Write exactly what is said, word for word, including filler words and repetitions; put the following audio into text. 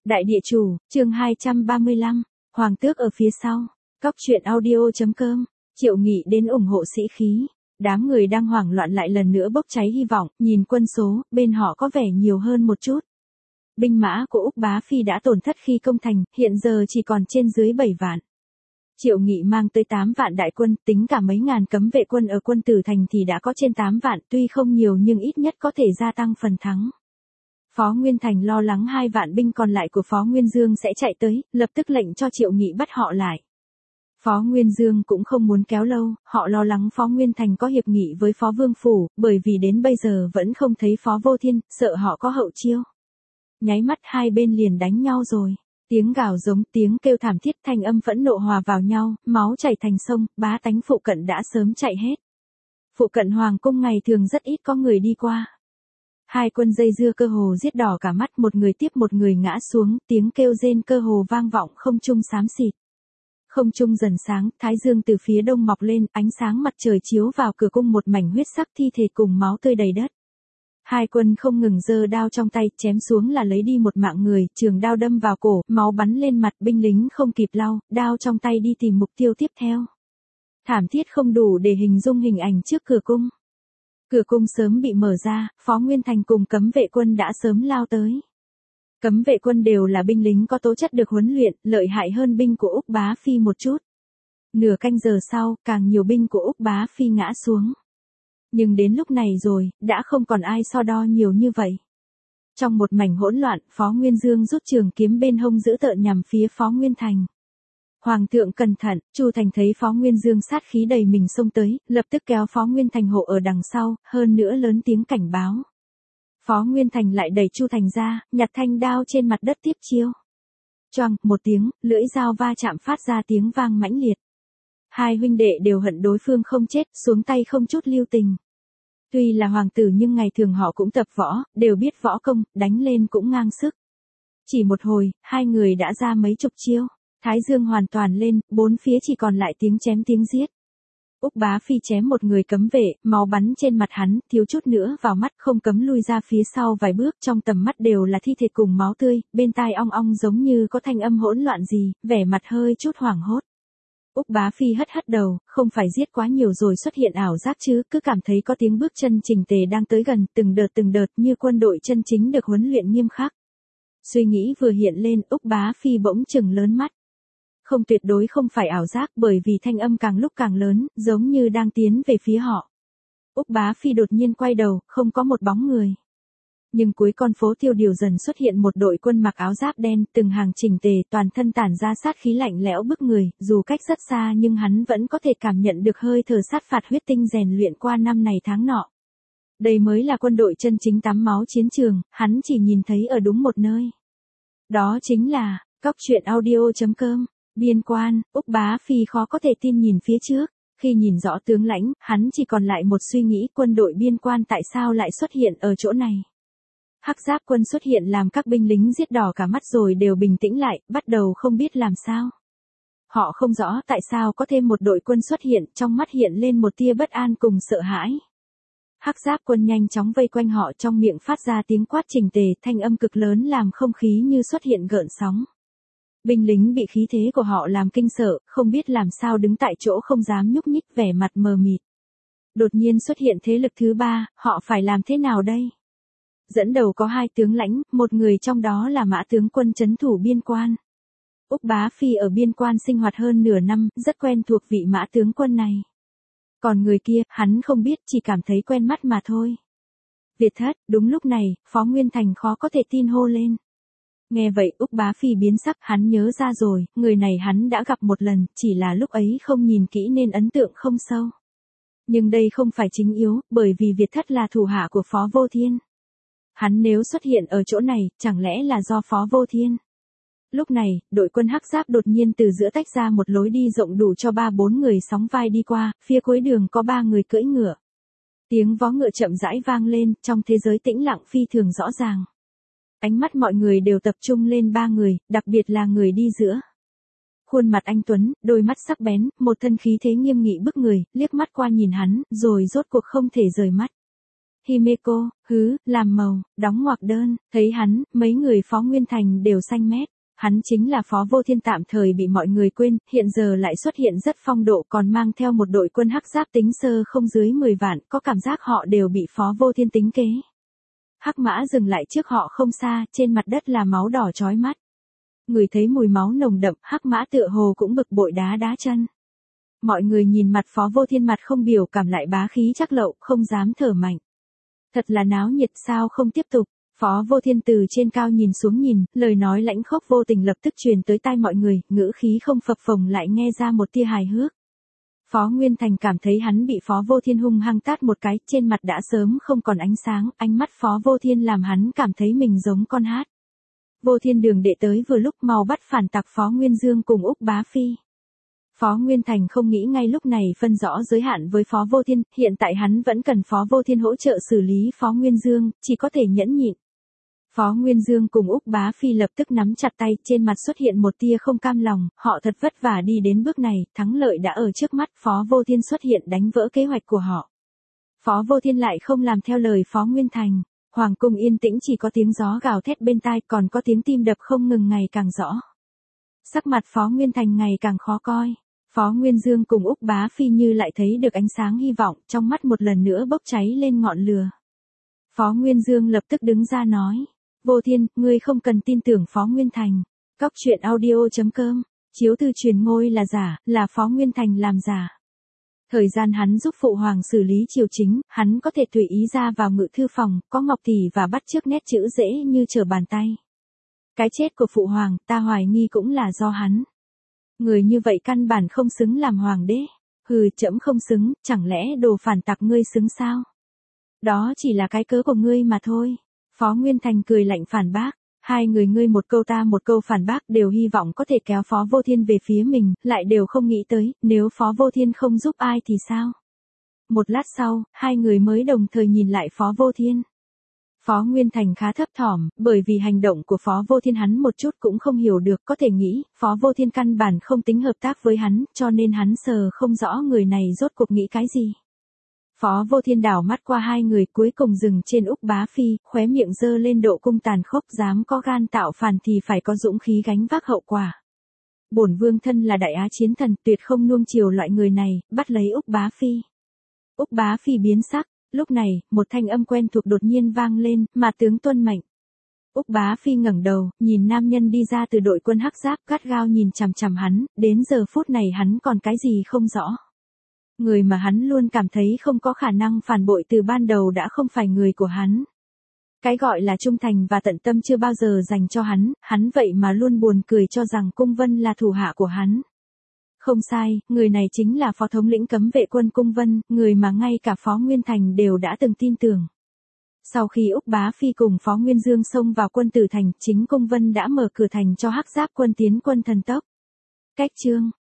Đại địa chủ, chương hai trăm ba mươi lăm, Hoàng tước ở phía sau. Cóc truyện audio.com, Triệu Nghị đến ủng hộ sĩ khí. Đám người đang hoảng loạn lại lần nữa bốc cháy hy vọng, nhìn quân số, bên họ có vẻ nhiều hơn một chút. Binh mã của Úc Bá Phi đã tổn thất khi công thành, hiện giờ chỉ còn trên dưới bảy vạn. Triệu Nghị mang tới tám vạn đại quân, tính cả mấy ngàn cấm vệ quân ở quân tử thành thì đã có trên tám vạn, tuy không nhiều nhưng ít nhất có thể gia tăng phần thắng. Phó Nguyên Thành lo lắng hai vạn binh còn lại của Phó Nguyên Dương sẽ chạy tới, lập tức lệnh cho Triệu Nghị bắt họ lại. Phó Nguyên Dương cũng không muốn kéo lâu, họ lo lắng Phó Nguyên Thành có hiệp nghị với Phó Vương Phủ, bởi vì đến bây giờ vẫn không thấy Phó Vô Thiên, sợ họ có hậu chiêu. Nháy mắt hai bên liền đánh nhau rồi. Tiếng gào giống, tiếng kêu thảm thiết, thanh âm phẫn nộ hòa vào nhau, máu chảy thành sông, bá tánh phụ cận đã sớm chạy hết. Phụ cận Hoàng cung ngày thường rất ít có người đi qua. Hai quân dây dưa cơ hồ giết đỏ cả mắt, một người tiếp một người ngã xuống, tiếng kêu rên cơ hồ vang vọng không trung xám xịt. Không trung dần sáng, thái dương từ phía đông mọc lên, ánh sáng mặt trời chiếu vào cửa cung, một mảnh huyết sắc thi thể cùng máu tươi đầy đất. Hai quân không ngừng giơ đao trong tay, chém xuống là lấy đi một mạng người, trường đao đâm vào cổ, máu bắn lên mặt, binh lính không kịp lau, đao trong tay đi tìm mục tiêu tiếp theo. Thảm thiết không đủ để hình dung hình ảnh trước cửa cung. Cửa cung sớm bị mở ra, Phó Nguyên Thành cùng cấm vệ quân đã sớm lao tới. Cấm vệ quân đều là binh lính có tố chất được huấn luyện, lợi hại hơn binh của Úc Bá Phi một chút. Nửa canh giờ sau, càng nhiều binh của Úc Bá Phi ngã xuống. Nhưng đến lúc này rồi, đã không còn ai so đo nhiều như vậy. Trong một mảnh hỗn loạn, Phó Nguyên Dương rút trường kiếm bên hông giữ tợn nhằm phía Phó Nguyên Thành. Hoàng thượng cẩn thận, Chu Thành thấy Phó Nguyên Dương sát khí đầy mình xông tới, lập tức kéo Phó Nguyên Thành hộ ở đằng sau, hơn nữa lớn tiếng cảnh báo. Phó Nguyên Thành lại đẩy Chu Thành ra, nhặt thanh đao trên mặt đất tiếp chiêu. Choang, một tiếng, lưỡi dao va chạm phát ra tiếng vang mãnh liệt. Hai huynh đệ đều hận đối phương không chết, xuống tay không chút lưu tình. Tuy là hoàng tử nhưng ngày thường họ cũng tập võ, đều biết võ công, đánh lên cũng ngang sức. Chỉ một hồi, hai người đã ra mấy chục chiêu. Thái dương hoàn toàn lên, bốn phía chỉ còn lại tiếng chém tiếng giết. Úc Bá Phi chém một người cấm vệ, máu bắn trên mặt hắn, thiếu chút nữa vào mắt, không cấm lui ra phía sau vài bước, trong tầm mắt đều là thi thể cùng máu tươi, bên tai ong ong giống như có thanh âm hỗn loạn gì, vẻ mặt hơi chút hoảng hốt. Úc Bá Phi hất hất đầu, không phải giết quá nhiều rồi xuất hiện ảo giác chứ, cứ cảm thấy có tiếng bước chân chỉnh tề đang tới gần, từng đợt từng đợt như quân đội chân chính được huấn luyện nghiêm khắc. Suy nghĩ vừa hiện lên, Úc Bá Phi bỗng chừng lớn mắt. Không, tuyệt đối không phải ảo giác, bởi vì thanh âm càng lúc càng lớn, giống như đang tiến về phía họ. Úc Bá Phi đột nhiên quay đầu, không có một bóng người. Nhưng cuối con phố Tiêu Điều dần xuất hiện một đội quân mặc áo giáp đen, từng hàng chỉnh tề, toàn thân tản ra sát khí lạnh lẽo bức người, dù cách rất xa nhưng hắn vẫn có thể cảm nhận được hơi thở sát phạt huyết tinh rèn luyện qua năm này tháng nọ. Đây mới là quân đội chân chính tắm máu chiến trường, hắn chỉ nhìn thấy ở đúng một nơi. Đó chính là, cóc truyện audio.com. Biên quan, Úc Bá Phi khó có thể tin nhìn phía trước, khi nhìn rõ tướng lãnh, hắn chỉ còn lại một suy nghĩ, quân đội biên quan tại sao lại xuất hiện ở chỗ này. Hắc giáp quân xuất hiện làm các binh lính giết đỏ cả mắt rồi đều bình tĩnh lại, bắt đầu không biết làm sao. Họ không rõ tại sao có thêm một đội quân xuất hiện, trong mắt hiện lên một tia bất an cùng sợ hãi. Hắc giáp quân nhanh chóng vây quanh họ, trong miệng phát ra tiếng quát chỉnh tề, thanh âm cực lớn làm không khí như xuất hiện gợn sóng. Binh lính bị khí thế của họ làm kinh sợ, không biết làm sao đứng tại chỗ không dám nhúc nhích, vẻ mặt mờ mịt. Đột nhiên xuất hiện thế lực thứ ba, họ phải làm thế nào đây? Dẫn đầu có hai tướng lãnh, một người trong đó là Mã tướng quân trấn thủ biên quan. Úc Bá Phi ở biên quan sinh hoạt hơn nửa năm, rất quen thuộc vị Mã tướng quân này. Còn người kia, hắn không biết, chỉ cảm thấy quen mắt mà thôi. Việt thất, đúng lúc này, Phó Nguyên Thành khó có thể tin hô lên. Nghe vậy Úc Bá Phi biến sắc, hắn nhớ ra rồi, người này hắn đã gặp một lần, chỉ là lúc ấy không nhìn kỹ nên ấn tượng không sâu. Nhưng đây không phải chính yếu, bởi vì Việt thất là thủ hạ của Phó Vô Thiên. Hắn nếu xuất hiện ở chỗ này, chẳng lẽ là do Phó Vô Thiên? Lúc này, đội quân hắc giáp đột nhiên từ giữa tách ra một lối đi rộng đủ cho ba bốn người sóng vai đi qua, phía cuối đường có ba người cưỡi ngựa. Tiếng vó ngựa chậm rãi vang lên, trong thế giới tĩnh lặng phi thường rõ ràng. Ánh mắt mọi người đều tập trung lên ba người, đặc biệt là người đi giữa. Khuôn mặt anh tuấn, đôi mắt sắc bén, một thân khí thế nghiêm nghị bức người, liếc mắt qua nhìn hắn, rồi rốt cuộc không thể rời mắt. Himeko, hứ, làm màu, đóng ngoặc đơn, thấy hắn, mấy người Phó Nguyên Thành đều xanh mét. Hắn chính là Phó Vô Thiên tạm thời bị mọi người quên, hiện giờ lại xuất hiện rất phong độ còn mang theo một đội quân hắc giáp tính sơ không dưới mười vạn, có cảm giác họ đều bị Phó Vô Thiên tính kế. Hắc mã dừng lại trước họ không xa, trên mặt đất là máu đỏ chói mắt. Người thấy mùi máu nồng đậm, hắc mã tựa hồ cũng bực bội đá đá chân. Mọi người nhìn mặt Phó Vô Thiên mặt không biểu cảm lại bá khí chắc lậu, không dám thở mạnh. Thật là náo nhiệt sao không tiếp tục. Phó Vô Thiên từ trên cao nhìn xuống nhìn, lời nói lãnh khốc vô tình lập tức truyền tới tai mọi người, ngữ khí không phập phồng lại nghe ra một tia hài hước. Phó Nguyên Thành cảm thấy hắn bị Phó Vô Thiên hung hăng tát một cái, trên mặt đã sớm không còn ánh sáng, ánh mắt Phó Vô Thiên làm hắn cảm thấy mình giống con hát. Vô Thiên đường đệ tới vừa lúc mau bắt phản tặc Phó Nguyên Dương cùng Úc Bá Phi. Phó Nguyên Thành không nghĩ ngay lúc này phân rõ giới hạn với Phó Vô Thiên, hiện tại hắn vẫn cần Phó Vô Thiên hỗ trợ xử lý Phó Nguyên Dương, chỉ có thể nhẫn nhịn. Phó Nguyên Dương cùng Úc Bá Phi lập tức nắm chặt tay, trên mặt xuất hiện một tia không cam lòng, họ thật vất vả đi đến bước này, thắng lợi đã ở trước mắt, Phó Vô Thiên xuất hiện đánh vỡ kế hoạch của họ. Phó Vô Thiên lại không làm theo lời Phó Nguyên Thành, hoàng cung yên tĩnh chỉ có tiếng gió gào thét bên tai, còn có tiếng tim đập không ngừng ngày càng rõ. Sắc mặt Phó Nguyên Thành ngày càng khó coi, Phó Nguyên Dương cùng Úc Bá Phi như lại thấy được ánh sáng hy vọng, trong mắt một lần nữa bốc cháy lên ngọn lửa. Phó Nguyên Dương lập tức đứng ra nói. Vô Thiên, ngươi không cần tin tưởng Phó Nguyên Thành. Cóc truyện audio chấm com, chiếu thư truyền ngôi là giả, là Phó Nguyên Thành làm giả. Thời gian hắn giúp phụ hoàng xử lý triều chính, hắn có thể tùy ý ra vào ngự thư phòng, có ngọc tỷ và bắt chước nét chữ dễ như trở bàn tay. Cái chết của phụ hoàng, ta hoài nghi cũng là do hắn. Người như vậy căn bản không xứng làm hoàng đế. Hừ, trẫm không xứng, chẳng lẽ đồ phản tặc ngươi xứng sao? Đó chỉ là cái cớ của ngươi mà thôi. Phó Nguyên Thành cười lạnh phản bác, hai người ngươi một câu ta một câu phản bác đều hy vọng có thể kéo Phó Vô Thiên về phía mình, lại đều không nghĩ tới, nếu Phó Vô Thiên không giúp ai thì sao? Một lát sau, hai người mới đồng thời nhìn lại Phó Vô Thiên. Phó Nguyên Thành khá thấp thỏm, bởi vì hành động của Phó Vô Thiên hắn một chút cũng không hiểu được, có thể nghĩ, Phó Vô Thiên căn bản không tính hợp tác với hắn, cho nên hắn sờ không rõ người này rốt cuộc nghĩ cái gì. Phó Vô Thiên đảo mắt qua hai người cuối cùng dừng trên Úc Bá Phi, khóe miệng dơ lên độ cung tàn khốc, dám có gan tạo phản thì phải có dũng khí gánh vác hậu quả. Bổn vương thân là đại á chiến thần, tuyệt không nuông chiều loại người này, bắt lấy Úc Bá Phi. Úc Bá Phi biến sắc, lúc này, một thanh âm quen thuộc đột nhiên vang lên, mà tướng tuân mệnh. Úc Bá Phi ngẩng đầu, nhìn nam nhân đi ra từ đội quân hắc giáp, gắt gao nhìn chằm chằm hắn, đến giờ phút này hắn còn cái gì không rõ. Người mà hắn luôn cảm thấy không có khả năng phản bội từ ban đầu đã không phải người của hắn. Cái gọi là trung thành và tận tâm chưa bao giờ dành cho hắn, hắn vậy mà luôn buồn cười cho rằng Cung Vân là thủ hạ của hắn. Không sai, người này chính là phó thống lĩnh cấm vệ quân Cung Vân, người mà ngay cả Phó Nguyên Thành đều đã từng tin tưởng. Sau khi Úc Bá Phi cùng Phó Nguyên Dương xông vào quân tử thành, chính Cung Vân đã mở cửa thành cho hắc giáp quân tiến quân thần tốc. Cách chương